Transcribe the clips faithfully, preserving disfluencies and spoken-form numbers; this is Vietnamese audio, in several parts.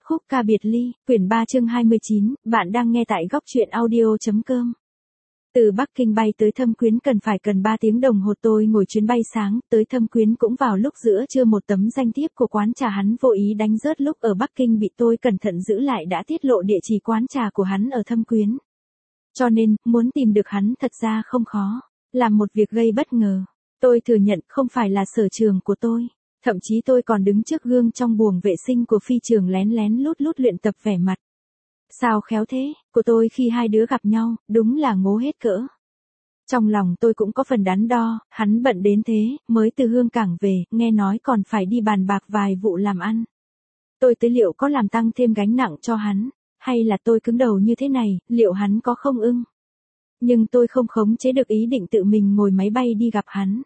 Khúc ca biệt ly, quyển ba chương hai mươi chín, bạn đang nghe tại góc truyện audio.com. Từ Bắc Kinh bay tới Thâm Quyến cần phải cần ba tiếng đồng hồ, tôi ngồi chuyến bay sáng, tới Thâm Quyến cũng vào lúc giữa trưa. Một tấm danh thiếp của quán trà hắn vô ý đánh rớt lúc ở Bắc Kinh bị tôi cẩn thận giữ lại đã tiết lộ địa chỉ quán trà của hắn ở Thâm Quyến. Cho nên, muốn tìm được hắn thật ra không khó, làm một việc gây bất ngờ. Tôi thừa nhận không phải là sở trường của tôi. Thậm chí tôi còn đứng trước gương trong buồng vệ sinh của phi trường lén lén lút lút luyện tập vẻ mặt. Sao khéo thế, của tôi khi hai đứa gặp nhau, đúng là ngố hết cỡ. Trong lòng tôi cũng có phần đắn đo, hắn bận đến thế, mới từ Hương Cảng về, nghe nói còn phải đi bàn bạc vài vụ làm ăn. Tôi tới liệu có làm tăng thêm gánh nặng cho hắn, hay là tôi cứng đầu như thế này, liệu hắn có không ưng? Nhưng tôi không khống chế được ý định tự mình ngồi máy bay đi gặp hắn.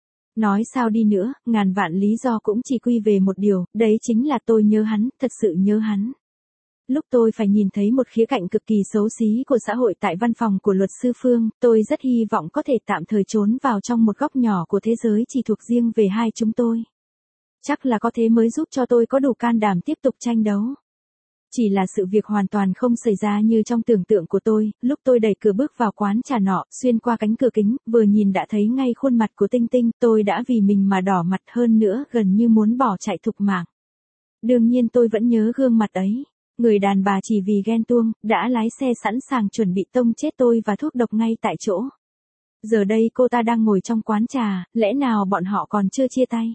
Nói sao đi nữa, ngàn vạn lý do cũng chỉ quy về một điều, đấy chính là tôi nhớ hắn, thật sự nhớ hắn. Lúc tôi phải nhìn thấy một khía cạnh cực kỳ xấu xí của xã hội tại văn phòng của luật sư Phương, tôi rất hy vọng có thể tạm thời trốn vào trong một góc nhỏ của thế giới chỉ thuộc riêng về hai chúng tôi. Chắc là có thế mới giúp cho tôi có đủ can đảm tiếp tục tranh đấu. Chỉ là sự việc hoàn toàn không xảy ra như trong tưởng tượng của tôi, lúc tôi đẩy cửa bước vào quán trà nọ, xuyên qua cánh cửa kính, vừa nhìn đã thấy ngay khuôn mặt của Tinh Tinh, tôi đã vì mình mà đỏ mặt, hơn nữa gần như muốn bỏ chạy thục mạng. Đương nhiên tôi vẫn nhớ gương mặt ấy, người đàn bà chỉ vì ghen tuông, đã lái xe sẵn sàng chuẩn bị tông chết tôi và thuốc độc ngay tại chỗ. Giờ đây cô ta đang ngồi trong quán trà, lẽ nào bọn họ còn chưa chia tay?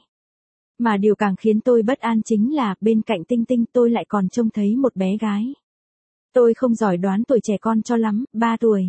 Mà điều càng khiến tôi bất an chính là, bên cạnh Tinh Tinh tôi lại còn trông thấy một bé gái. Tôi không giỏi đoán tuổi trẻ con cho lắm, ba tuổi,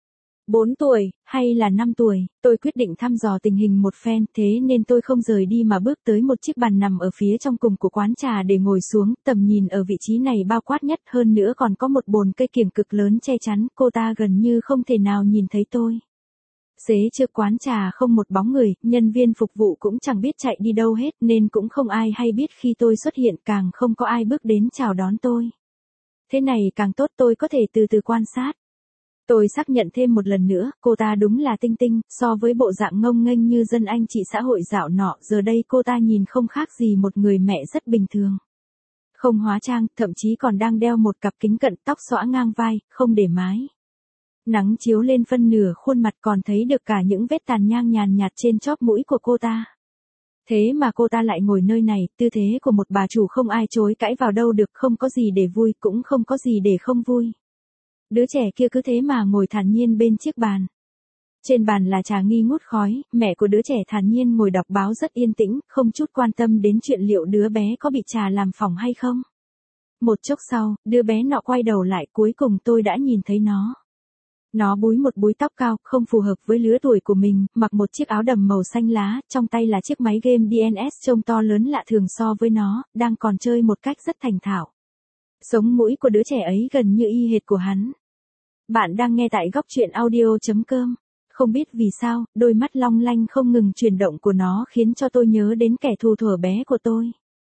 bốn tuổi, hay là năm tuổi, tôi quyết định thăm dò tình hình một phen, thế nên tôi không rời đi mà bước tới một chiếc bàn nằm ở phía trong cùng của quán trà để ngồi xuống, tầm nhìn ở vị trí này bao quát nhất, hơn nữa còn có một bồn cây kiểng cực lớn che chắn, cô ta gần như không thể nào nhìn thấy tôi. Xế trước quán trà không một bóng người, nhân viên phục vụ cũng chẳng biết chạy đi đâu hết nên cũng không ai hay biết khi tôi xuất hiện, càng không có ai bước đến chào đón tôi. Thế này càng tốt, tôi có thể từ từ quan sát. Tôi xác nhận thêm một lần nữa, cô ta đúng là Tinh Tinh, so với bộ dạng ngông nghênh như dân anh chị xã hội dạo nọ, giờ đây cô ta nhìn không khác gì một người mẹ rất bình thường. Không hóa trang, thậm chí còn đang đeo một cặp kính cận, tóc xõa ngang vai, không để mái. Nắng chiếu lên phân nửa khuôn mặt, còn thấy được cả những vết tàn nhang nhàn nhạt trên chóp mũi của cô ta. Thế mà cô ta lại ngồi nơi này, tư thế của một bà chủ không ai chối cãi vào đâu được, không có gì để vui, cũng không có gì để không vui. Đứa trẻ kia cứ thế mà ngồi thản nhiên bên chiếc bàn. Trên bàn là trà nghi ngút khói, mẹ của đứa trẻ thản nhiên ngồi đọc báo rất yên tĩnh, không chút quan tâm đến chuyện liệu đứa bé có bị trà làm phỏng hay không. Một chốc sau, đứa bé nọ quay đầu lại, cuối cùng tôi đã nhìn thấy nó. Nó búi một búi tóc cao, không phù hợp với lứa tuổi của mình, mặc một chiếc áo đầm màu xanh lá, trong tay là chiếc máy game đê en ét trông to lớn lạ thường so với nó, đang còn chơi một cách rất thành thạo. Sống mũi của đứa trẻ ấy gần như y hệt của hắn. Bạn đang nghe tại góc truyện audio.com. Không biết vì sao, đôi mắt long lanh không ngừng chuyển động của nó khiến cho tôi nhớ đến kẻ thù thuở bé của tôi.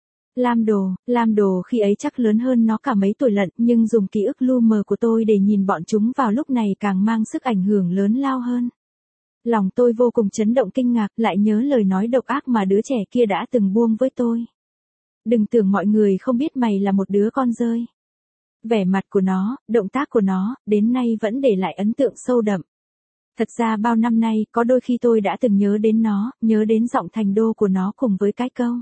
Lam Đồ, Lam Đồ khi ấy chắc lớn hơn nó cả mấy tuổi lận, nhưng dùng ký ức lu mờ của tôi để nhìn bọn chúng vào lúc này càng mang sức ảnh hưởng lớn lao hơn. Lòng tôi vô cùng chấn động kinh ngạc, lại nhớ lời nói độc ác mà đứa trẻ kia đã từng buông với tôi. Đừng tưởng mọi người không biết mày là một đứa con dơi. Vẻ mặt của nó, động tác của nó, đến nay vẫn để lại ấn tượng sâu đậm. Thật ra bao năm nay, có đôi khi tôi đã từng nhớ đến nó, nhớ đến giọng thành đô của nó cùng với cái câu.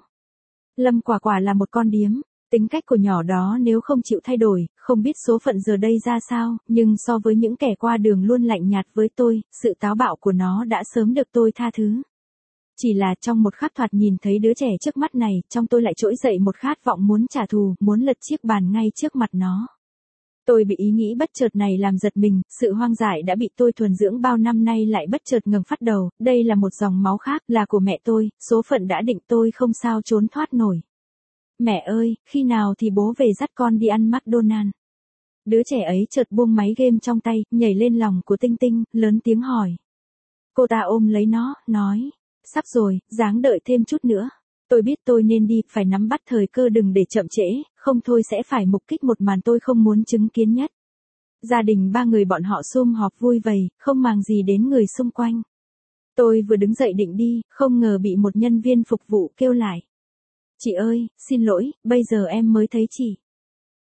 Lâm Quả Quả là một con điếm. Tính cách của nhỏ đó nếu không chịu thay đổi, không biết số phận giờ đây ra sao, nhưng so với những kẻ qua đường luôn lạnh nhạt với tôi, sự táo bạo của nó đã sớm được tôi tha thứ. Chỉ là trong một khắc thoạt nhìn thấy đứa trẻ trước mắt này, trong tôi lại trỗi dậy một khát vọng muốn trả thù, muốn lật chiếc bàn ngay trước mặt nó. Tôi bị ý nghĩ bất chợt này làm giật mình, sự hoang dại đã bị tôi thuần dưỡng bao năm nay lại bất chợt ngừng phát đầu, đây là một dòng máu khác, là của mẹ tôi, số phận đã định tôi không sao trốn thoát nổi. Mẹ ơi, khi nào thì bố về dắt con đi ăn McDonald's? Đứa trẻ ấy chợt buông máy game trong tay, nhảy lên lòng của Tinh Tinh, lớn tiếng hỏi. Cô ta ôm lấy nó, nói, sắp rồi, ráng đợi thêm chút nữa. Tôi biết tôi nên đi, phải nắm bắt thời cơ đừng để chậm trễ, không thôi sẽ phải mục kích một màn tôi không muốn chứng kiến nhất. Gia đình ba người bọn họ sum họp vui vầy, không màng gì đến người xung quanh. Tôi vừa đứng dậy định đi, không ngờ bị một nhân viên phục vụ kêu lại. Chị ơi, xin lỗi, bây giờ em mới thấy chị.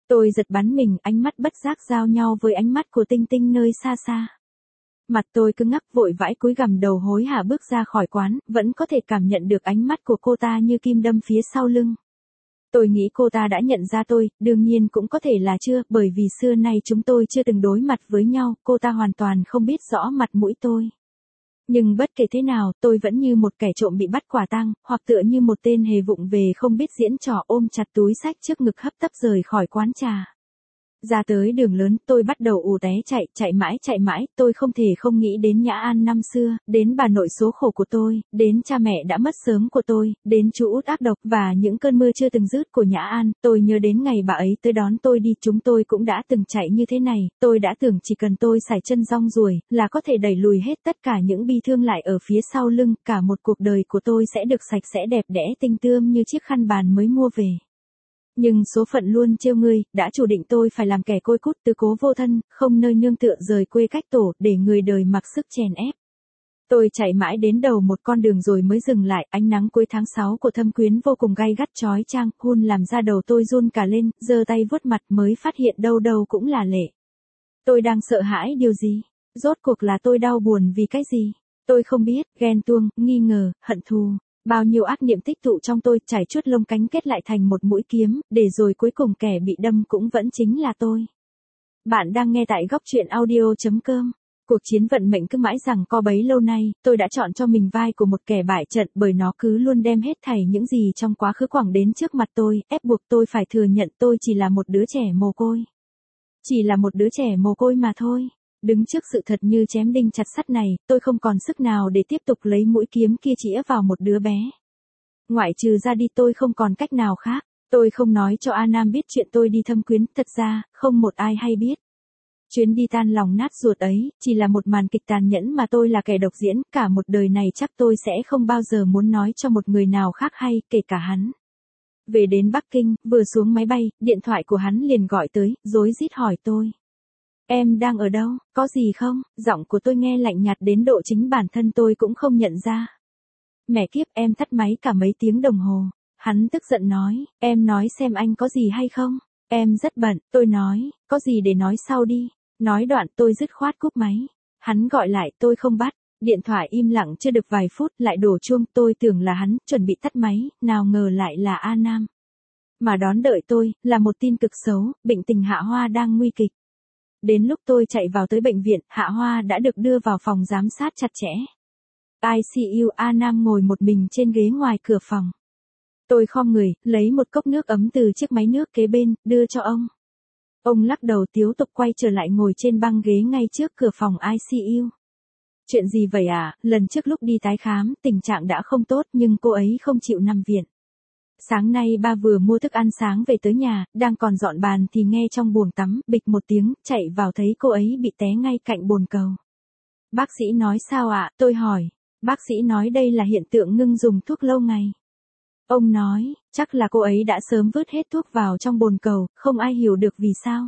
Tôi giật bắn mình, ánh mắt bất giác giao nhau với ánh mắt của Tinh Tinh nơi xa xa. Mặt tôi cứng ngắc, vội vãi cúi gằm đầu hối hả bước ra khỏi quán, vẫn có thể cảm nhận được ánh mắt của cô ta như kim đâm phía sau lưng. Tôi nghĩ cô ta đã nhận ra tôi, đương nhiên cũng có thể là chưa, bởi vì xưa nay chúng tôi chưa từng đối mặt với nhau, cô ta hoàn toàn không biết rõ mặt mũi tôi. Nhưng bất kể thế nào, tôi vẫn như một kẻ trộm bị bắt quả tang, hoặc tựa như một tên hề vụng về không biết diễn trò, ôm chặt túi xách trước ngực hấp tấp rời khỏi quán trà. Ra tới đường lớn, tôi bắt đầu ù té chạy, chạy mãi chạy mãi, tôi không thể không nghĩ đến Nhã An năm xưa, đến bà nội số khổ của tôi, đến cha mẹ đã mất sớm của tôi, đến chú út ác độc và những cơn mưa chưa từng dứt của Nhã An. Tôi nhớ đến ngày bà ấy tới đón tôi đi, chúng tôi cũng đã từng chạy như thế này, tôi đã tưởng chỉ cần tôi sải chân rong ruổi, là có thể đẩy lùi hết tất cả những bi thương lại ở phía sau lưng, cả một cuộc đời của tôi sẽ được sạch sẽ đẹp đẽ tinh tươm như chiếc khăn bàn mới mua về. Nhưng số phận luôn trêu ngươi, đã chủ định tôi phải làm kẻ côi cút tứ cố vô thân, không nơi nương tựa rời quê cách tổ, để người đời mặc sức chèn ép. Tôi chạy mãi đến đầu một con đường rồi mới dừng lại, ánh nắng cuối tháng sáu của Thâm Quyến vô cùng gay gắt chói chang, hun làm da đầu tôi run cả lên, giơ tay vuốt mặt mới phát hiện đâu đâu cũng là lệ. Tôi đang sợ hãi điều gì? Rốt cuộc là tôi đau buồn vì cái gì? Tôi không biết, ghen tuông, nghi ngờ, hận thù. Bao nhiêu ác niệm tích tụ trong tôi, trải chuốt lông cánh kết lại thành một mũi kiếm, để rồi cuối cùng kẻ bị đâm cũng vẫn chính là tôi. Bạn đang nghe tại góc truyện audio chấm com. Cuộc chiến vận mệnh cứ mãi rằng co bấy lâu nay, tôi đã chọn cho mình vai của một kẻ bại trận, bởi nó cứ luôn đem hết thảy những gì trong quá khứ quẳng đến trước mặt tôi, ép buộc tôi phải thừa nhận tôi chỉ là một đứa trẻ mồ côi. Chỉ là một đứa trẻ mồ côi mà thôi. Đứng trước sự thật như chém đinh chặt sắt này, tôi không còn sức nào để tiếp tục lấy mũi kiếm kia chĩa vào một đứa bé. Ngoại trừ ra đi tôi không còn cách nào khác. Tôi không nói cho A Nam biết chuyện tôi đi Thâm Quyến, thật ra, không một ai hay biết. Chuyến đi tan lòng nát ruột ấy, chỉ là một màn kịch tàn nhẫn mà tôi là kẻ độc diễn, cả một đời này chắc tôi sẽ không bao giờ muốn nói cho một người nào khác hay, kể cả hắn. Về đến Bắc Kinh, vừa xuống máy bay, điện thoại của hắn liền gọi tới, rối rít hỏi tôi. Em đang ở đâu, có gì không? Giọng của tôi nghe lạnh nhạt đến độ chính bản thân tôi cũng không nhận ra. Mẹ kiếp, em tắt máy cả mấy tiếng đồng hồ. Hắn tức giận nói, em nói xem anh có gì hay không? Em rất bận, tôi nói, có gì để nói sau đi. Nói đoạn tôi dứt khoát cúp máy. Hắn gọi lại, tôi không bắt. Điện thoại im lặng chưa được vài phút, lại đổ chuông, tôi tưởng là hắn, chuẩn bị tắt máy, nào ngờ lại là A Nam. Mà đón đợi tôi, là một tin cực xấu, bệnh tình Hạ Hoa đang nguy kịch. Đến lúc tôi chạy vào tới bệnh viện, Hạ Hoa đã được đưa vào phòng giám sát chặt chẽ. i xê u, A Nam ngồi một mình trên ghế ngoài cửa phòng. Tôi khom người, lấy một cốc nước ấm từ chiếc máy nước kế bên, đưa cho ông. Ông lắc đầu tiếu tục quay trở lại ngồi trên băng ghế ngay trước cửa phòng i xê u. Chuyện gì vậy à, lần trước lúc đi tái khám, tình trạng đã không tốt nhưng cô ấy không chịu nằm viện. Sáng nay ba vừa mua thức ăn sáng về tới nhà, đang còn dọn bàn thì nghe trong buồng tắm, bịch một tiếng, chạy vào thấy cô ấy bị té ngay cạnh bồn cầu. Bác sĩ nói sao ạ, tôi hỏi. Bác sĩ nói đây là hiện tượng ngưng dùng thuốc lâu ngày. Ông nói, chắc là cô ấy đã sớm vứt hết thuốc vào trong bồn cầu, không ai hiểu được vì sao.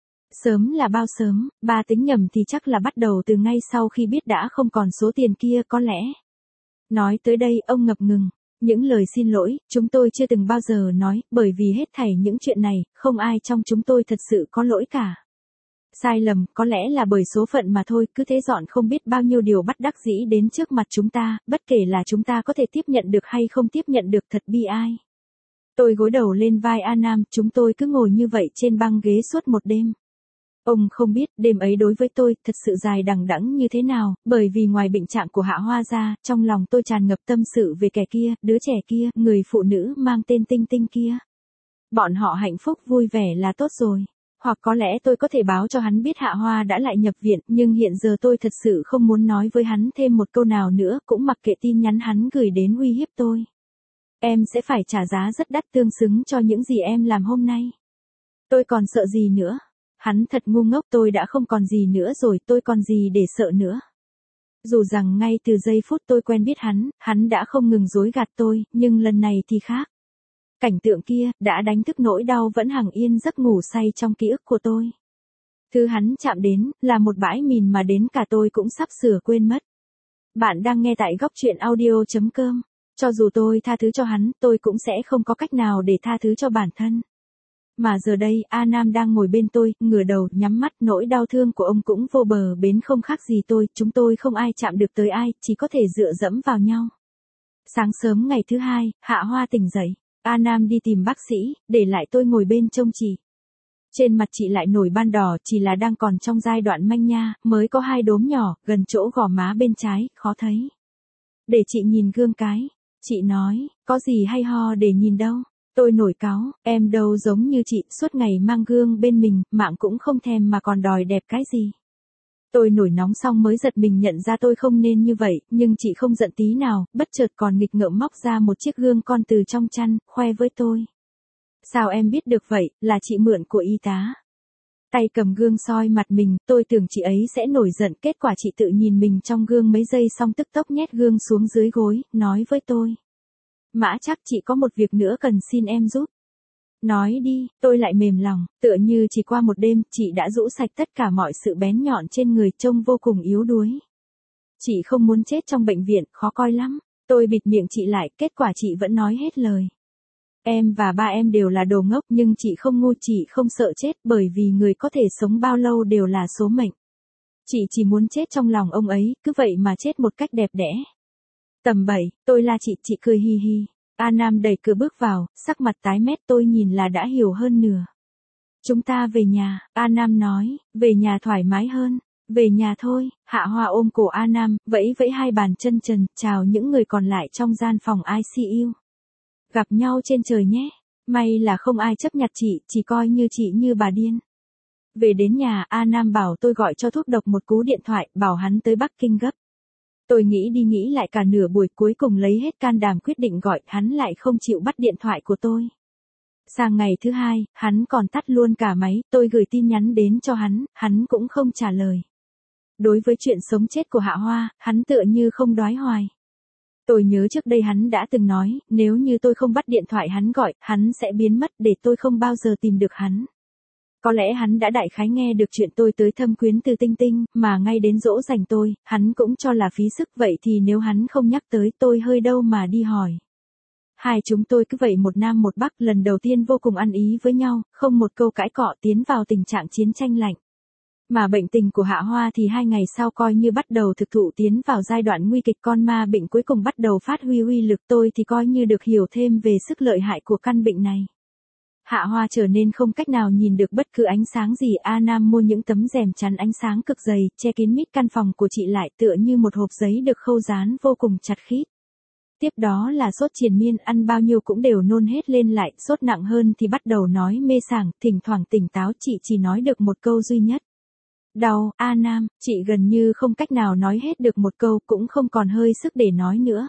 Sớm là bao sớm, ba tính nhầm thì chắc là bắt đầu từ ngay sau khi biết đã không còn số tiền kia có lẽ. Nói tới đây ông ngập ngừng. Những lời xin lỗi, chúng tôi chưa từng bao giờ nói, bởi vì hết thảy những chuyện này, không ai trong chúng tôi thật sự có lỗi cả. Sai lầm, có lẽ là bởi số phận mà thôi, cứ thế dọn không biết bao nhiêu điều bắt đắc dĩ đến trước mặt chúng ta, bất kể là chúng ta có thể tiếp nhận được hay không tiếp nhận được, thật bi ai. Tôi gối đầu lên vai A Nam, chúng tôi cứ ngồi như vậy trên băng ghế suốt một đêm. Ông không biết, đêm ấy đối với tôi, thật sự dài đằng đẵng như thế nào, bởi vì ngoài bệnh trạng của Hạ Hoa ra, trong lòng tôi tràn ngập tâm sự về kẻ kia, đứa trẻ kia, người phụ nữ mang tên Tinh Tinh kia. Bọn họ hạnh phúc vui vẻ là tốt rồi. Hoặc có lẽ tôi có thể báo cho hắn biết Hạ Hoa đã lại nhập viện, nhưng hiện giờ tôi thật sự không muốn nói với hắn thêm một câu nào nữa, cũng mặc kệ tin nhắn hắn gửi đến uy hiếp tôi. Em sẽ phải trả giá rất đắt tương xứng cho những gì em làm hôm nay. Tôi còn sợ gì nữa? Hắn thật ngu ngốc, tôi đã không còn gì nữa rồi, tôi còn gì để sợ nữa. Dù rằng ngay từ giây phút tôi quen biết hắn, hắn đã không ngừng dối gạt tôi, nhưng lần này thì khác. Cảnh tượng kia, đã đánh thức nỗi đau vẫn hằng yên giấc ngủ say trong ký ức của tôi. Thứ hắn chạm đến, là một bãi mìn mà đến cả tôi cũng sắp sửa quên mất. Bạn đang nghe tại góc truyện audio chấm com. Cho dù tôi tha thứ cho hắn, tôi cũng sẽ không có cách nào để tha thứ cho bản thân. Mà giờ đây, A Nam đang ngồi bên tôi, ngửa đầu, nhắm mắt, nỗi đau thương của ông cũng vô bờ bến không khác gì tôi, chúng tôi không ai chạm được tới ai, chỉ có thể dựa dẫm vào nhau. Sáng sớm ngày thứ hai, Hạ Hoa tỉnh dậy, A Nam đi tìm bác sĩ, để lại tôi ngồi bên trông chị. Trên mặt chị lại nổi ban đỏ, chỉ là đang còn trong giai đoạn manh nha, mới có hai đốm nhỏ, gần chỗ gò má bên trái, khó thấy. Để chị nhìn gương cái. Chị nói, có gì hay ho để nhìn đâu. Tôi nổi cáu, em đâu giống như chị, suốt ngày mang gương bên mình, mạng cũng không thèm mà còn đòi đẹp cái gì. Tôi nổi nóng xong mới giật mình nhận ra tôi không nên như vậy, nhưng chị không giận tí nào, bất chợt còn nghịch ngợm móc ra một chiếc gương con từ trong chăn, khoe với tôi. Sao em biết được vậy, là chị mượn của y tá. Tay cầm gương soi mặt mình, tôi tưởng chị ấy sẽ nổi giận, kết quả chị tự nhìn mình trong gương mấy giây xong tức tốc nhét gương xuống dưới gối, nói với tôi. Mã Trác, chị có một việc nữa cần xin em giúp. Nói đi, tôi lại mềm lòng, tựa như chỉ qua một đêm, chị đã rũ sạch tất cả mọi sự bén nhọn trên người, trông vô cùng yếu đuối. Chị không muốn chết trong bệnh viện, khó coi lắm. Tôi bịt miệng chị lại, kết quả chị vẫn nói hết lời. Em và ba em đều là đồ ngốc, nhưng chị không ngu, chị không sợ chết, bởi vì người có thể sống bao lâu đều là số mệnh. Chị chỉ muốn chết trong lòng ông ấy, cứ vậy mà chết một cách đẹp đẽ. Tầm bảy, tôi la chị, chị cười hi hi. A Nam đẩy cửa bước vào, sắc mặt tái mét, tôi nhìn là đã hiểu hơn nửa. Chúng ta về nhà, A Nam nói, về nhà thoải mái hơn. Về nhà thôi. Hạ Hoa ôm cổ A Nam, vẫy vẫy hai bàn chân trần, chào những người còn lại trong gian phòng I C U. Gặp nhau trên trời nhé. May là không ai chấp nhặt chị, chỉ coi như chị như bà điên. Về đến nhà, A Nam bảo tôi gọi cho thuốc độc một cú điện thoại, bảo hắn tới Bắc Kinh gấp. Tôi nghĩ đi nghĩ lại cả nửa buổi, cuối cùng lấy hết can đảm quyết định gọi, hắn lại không chịu bắt điện thoại của tôi. Sang ngày thứ hai, hắn còn tắt luôn cả máy, tôi gửi tin nhắn đến cho hắn, hắn cũng không trả lời. Đối với chuyện sống chết của Hạ Hoa, hắn tựa như không đoái hoài. Tôi nhớ trước đây hắn đã từng nói, nếu như tôi không bắt điện thoại hắn gọi, hắn sẽ biến mất để tôi không bao giờ tìm được hắn. Có lẽ hắn đã đại khái nghe được chuyện tôi tới thâm quyến từ Tinh Tinh, mà ngay đến dỗ dành tôi, hắn cũng cho là phí sức, vậy thì nếu hắn không nhắc tới tôi hơi đâu mà đi hỏi. Hai chúng tôi cứ vậy một nam một bắc, lần đầu tiên vô cùng ăn ý với nhau, không một câu cãi cọ, tiến vào tình trạng chiến tranh lạnh. Mà bệnh tình của Hạ Hoa thì hai ngày sau coi như bắt đầu thực thụ, tiến vào giai đoạn nguy kịch, con ma bệnh cuối cùng bắt đầu phát huy uy lực, tôi thì coi như được hiểu thêm về sức lợi hại của căn bệnh này. Hạ Hoa trở nên không cách nào nhìn được bất cứ ánh sáng gì, A Nam mua những tấm rèm chắn ánh sáng cực dày, che kín mít căn phòng của chị lại, tựa như một hộp giấy được khâu dán vô cùng chặt khít. Tiếp đó là sốt triền miên, ăn bao nhiêu cũng đều nôn hết lên lại, sốt nặng hơn thì bắt đầu nói mê sảng, thỉnh thoảng tỉnh táo, chị chỉ nói được một câu duy nhất. Đau, A Nam, chị gần như không cách nào nói hết được một câu, cũng không còn hơi sức để nói nữa.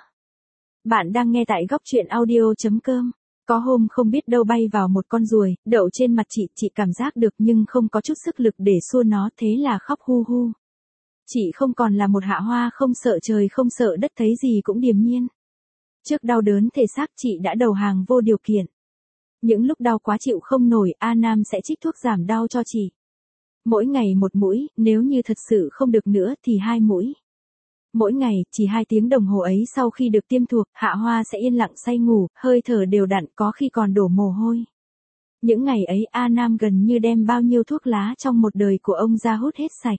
Bạn đang nghe tại góc truyện audio chấm com. Có hôm không biết đâu bay vào một con ruồi, đậu trên mặt chị, chị cảm giác được nhưng không có chút sức lực để xua nó, thế là khóc hu hu. Chị không còn là một Hạ Hoa không sợ trời không sợ đất, thấy gì cũng điềm nhiên. Trước đau đớn thể xác, chị đã đầu hàng vô điều kiện. Những lúc đau quá chịu không nổi, A Nam sẽ trích thuốc giảm đau cho chị. Mỗi ngày một mũi, nếu như thật sự không được nữa thì hai mũi. Mỗi ngày, chỉ hai tiếng đồng hồ ấy, sau khi được tiêm thuốc, Hạ Hoa sẽ yên lặng say ngủ, hơi thở đều đặn, có khi còn đổ mồ hôi. Những ngày ấy, A Nam gần như đem bao nhiêu thuốc lá trong một đời của ông ra hút hết sạch.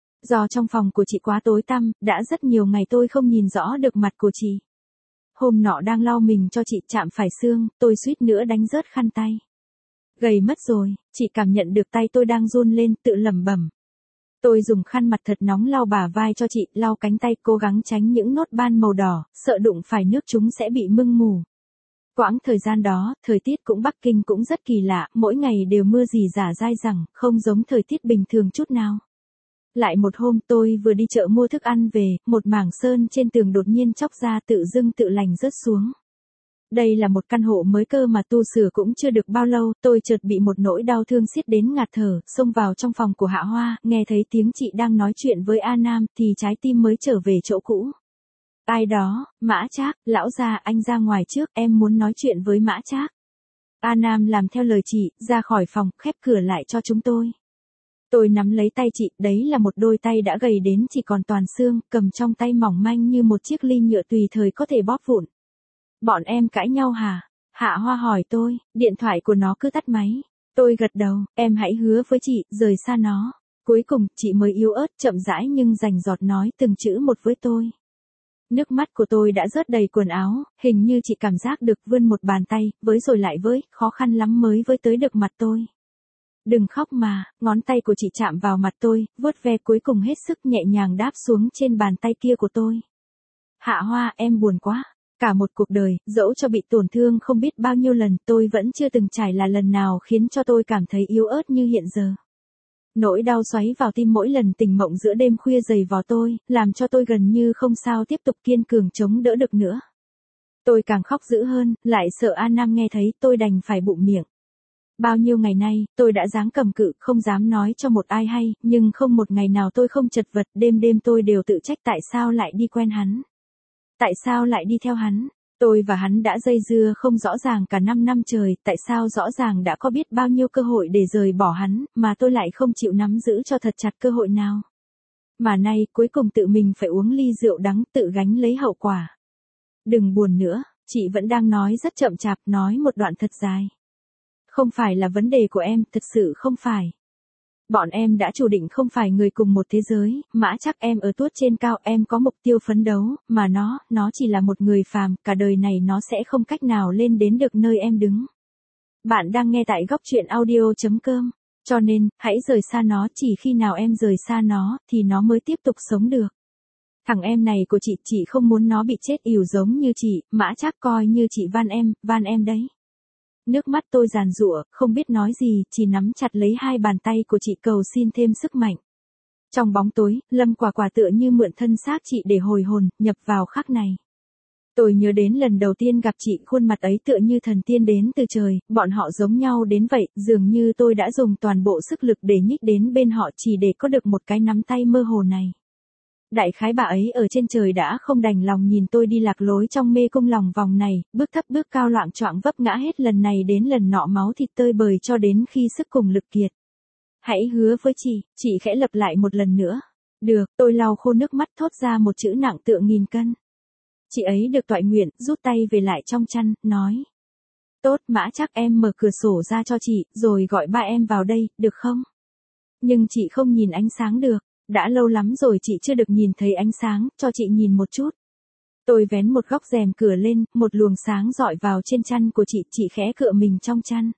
Do trong phòng của chị quá tối tăm, đã rất nhiều ngày tôi không nhìn rõ được mặt của chị. Hôm nọ đang lau mình cho chị, chạm phải xương, tôi suýt nữa đánh rớt khăn tay. Gầy mất rồi, chị cảm nhận được tay tôi đang run lên, tự lẩm bẩm. Tôi dùng khăn mặt thật nóng lau bả vai cho chị, lau cánh tay, cố gắng tránh những nốt ban màu đỏ, sợ đụng phải nước chúng sẽ bị mưng mù. Quãng thời gian đó, thời tiết cũng Bắc Kinh cũng rất kỳ lạ, mỗi ngày đều mưa rỉ rả dai dẳng, không giống thời tiết bình thường chút nào. Lại một hôm tôi vừa đi chợ mua thức ăn về, một mảng sơn trên tường đột nhiên chóc ra, tự dưng tự lành rớt xuống. Đây là một căn hộ mới cơ mà tu sửa cũng chưa được bao lâu, tôi chợt bị một nỗi đau thương xiết đến ngạt thở, xông vào trong phòng của Hạ Hoa, nghe thấy tiếng chị đang nói chuyện với A Nam, thì trái tim mới trở về chỗ cũ. Ai đó, Mã Trác, lão già, anh ra ngoài trước, em muốn nói chuyện với Mã Trác. A Nam làm theo lời chị, ra khỏi phòng, khép cửa lại cho chúng tôi. Tôi nắm lấy tay chị, đấy là một đôi tay đã gầy đến chỉ còn toàn xương, cầm trong tay mỏng manh như một chiếc ly nhựa tùy thời có thể bóp vụn. Bọn em cãi nhau hả? Hạ Hoa hỏi tôi, điện thoại của nó cứ tắt máy. Tôi gật đầu, em hãy hứa với chị, rời xa nó. Cuối cùng, chị mới yếu ớt, chậm rãi nhưng rành giọt nói từng chữ một với tôi. Nước mắt của tôi đã rớt đầy quần áo, hình như chị cảm giác được vươn một bàn tay, với rồi lại với, khó khăn lắm mới với tới được mặt tôi. Đừng khóc mà, ngón tay của chị chạm vào mặt tôi, vuốt ve cuối cùng hết sức nhẹ nhàng đáp xuống trên bàn tay kia của tôi. Hạ Hoa, em buồn quá. Cả một cuộc đời, dẫu cho bị tổn thương không biết bao nhiêu lần, tôi vẫn chưa từng trải là lần nào khiến cho tôi cảm thấy yếu ớt như hiện giờ. Nỗi đau xoáy vào tim mỗi lần tỉnh mộng giữa đêm khuya dày vò tôi, làm cho tôi gần như không sao tiếp tục kiên cường chống đỡ được nữa. Tôi càng khóc dữ hơn, lại sợ An Nam nghe thấy, tôi đành phải bụm miệng. Bao nhiêu ngày nay, tôi đã dáng cầm cự, không dám nói cho một ai hay, nhưng không một ngày nào tôi không chật vật, đêm đêm tôi đều tự trách tại sao lại đi quen hắn. Tại sao lại đi theo hắn? Tôi và hắn đã dây dưa không rõ ràng cả năm năm trời, tại sao rõ ràng đã có biết bao nhiêu cơ hội để rời bỏ hắn, mà tôi lại không chịu nắm giữ cho thật chặt cơ hội nào. Mà nay, cuối cùng tự mình phải uống ly rượu đắng, tự gánh lấy hậu quả. Đừng buồn nữa, chị vẫn đang nói rất chậm chạp, nói một đoạn thật dài. Không phải là vấn đề của em, thật sự không phải. Bọn em đã chủ định không phải người cùng một thế giới, Mã Trắc, em ở tuốt trên cao, em có mục tiêu phấn đấu, mà nó, nó chỉ là một người phàm, cả đời này nó sẽ không cách nào lên đến được nơi em đứng. Bạn đang nghe tại góc truyện audio chấm com, cho nên, hãy rời xa nó, chỉ khi nào em rời xa nó, thì nó mới tiếp tục sống được. Thằng em này của chị, chị không muốn nó bị chết yểu giống như chị, Mã Trắc, coi như chị van em, van em đấy. Nước mắt tôi giàn giụa, không biết nói gì, chỉ nắm chặt lấy hai bàn tay của chị cầu xin thêm sức mạnh. Trong bóng tối, Lâm Quả Quả tựa như mượn thân xác chị để hồi hồn, nhập vào khắc này. Tôi nhớ đến lần đầu tiên gặp chị, khuôn mặt ấy tựa như thần tiên đến từ trời, bọn họ giống nhau đến vậy, dường như tôi đã dùng toàn bộ sức lực để nhích đến bên họ chỉ để có được một cái nắm tay mơ hồ này. Đại khái bà ấy ở trên trời đã không đành lòng nhìn tôi đi lạc lối trong mê cung lòng vòng này, bước thấp bước cao loạng choạng vấp ngã hết lần này đến lần nọ máu thịt tơi bời cho đến khi sức cùng lực kiệt. Hãy hứa với chị, chị khẽ lặp lại một lần nữa. Được, tôi lau khô nước mắt thốt ra một chữ nặng tựa nghìn cân. Chị ấy được toại nguyện, rút tay về lại trong chăn, nói. Tốt, Mã Trắc, em mở cửa sổ ra cho chị, rồi gọi ba em vào đây, được không? Nhưng chị không nhìn ánh sáng được. Đã lâu lắm rồi chị chưa được nhìn thấy ánh sáng, cho chị nhìn một chút. Tôi vén một góc rèm cửa lên, một luồng sáng dọi vào trên chăn của chị, chị khẽ cựa mình trong chăn.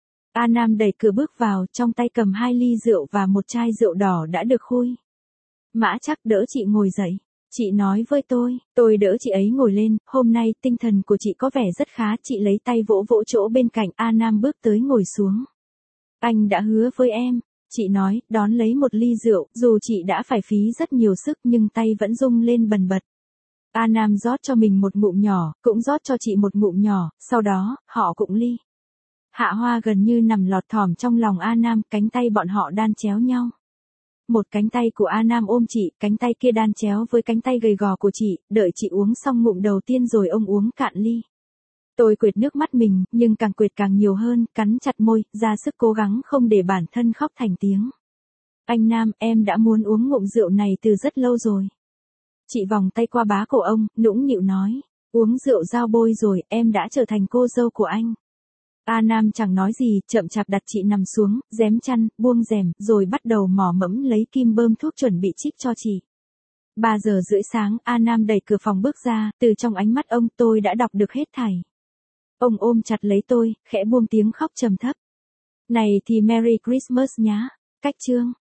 A Nam đẩy cửa bước vào, trong tay cầm hai ly rượu và một chai rượu đỏ đã được khui. Mã Trắc, đỡ chị ngồi dậy. Chị nói với tôi, tôi đỡ chị ấy ngồi lên, hôm nay tinh thần của chị có vẻ rất khá, chị lấy tay vỗ vỗ chỗ bên cạnh, A Nam bước tới ngồi xuống. Anh đã hứa với em. Chị nói, đón lấy một ly rượu, dù chị đã phải phí rất nhiều sức nhưng tay vẫn rung lên bần bật. A Nam rót cho mình một ngụm nhỏ, cũng rót cho chị một ngụm nhỏ, sau đó, họ cũng ly. Hạ Hoa gần như nằm lọt thỏm trong lòng A Nam, cánh tay bọn họ đan chéo nhau. Một cánh tay của A Nam ôm chị, cánh tay kia đan chéo với cánh tay gầy gò của chị, đợi chị uống xong ngụm đầu tiên rồi ông uống cạn ly. Tôi quệt nước mắt mình, nhưng càng quệt càng nhiều hơn, cắn chặt môi, ra sức cố gắng không để bản thân khóc thành tiếng. Anh Nam, em đã muốn uống ngụm rượu này từ rất lâu rồi. Chị vòng tay qua bá cổ ông, nũng nịu nói, uống rượu giao bôi rồi, em đã trở thành cô dâu của anh. A Nam chẳng nói gì, chậm chạp đặt chị nằm xuống, rém chăn, buông rèm, rồi bắt đầu mò mẫm lấy kim bơm thuốc chuẩn bị trích cho chị. Ba giờ rưỡi sáng, A Nam đẩy cửa phòng bước ra, từ trong ánh mắt ông tôi đã đọc được hết thảy. Ông ôm chặt lấy tôi, khẽ buông tiếng khóc trầm thấp. Này thì Merry Christmas nhá. Cách chương.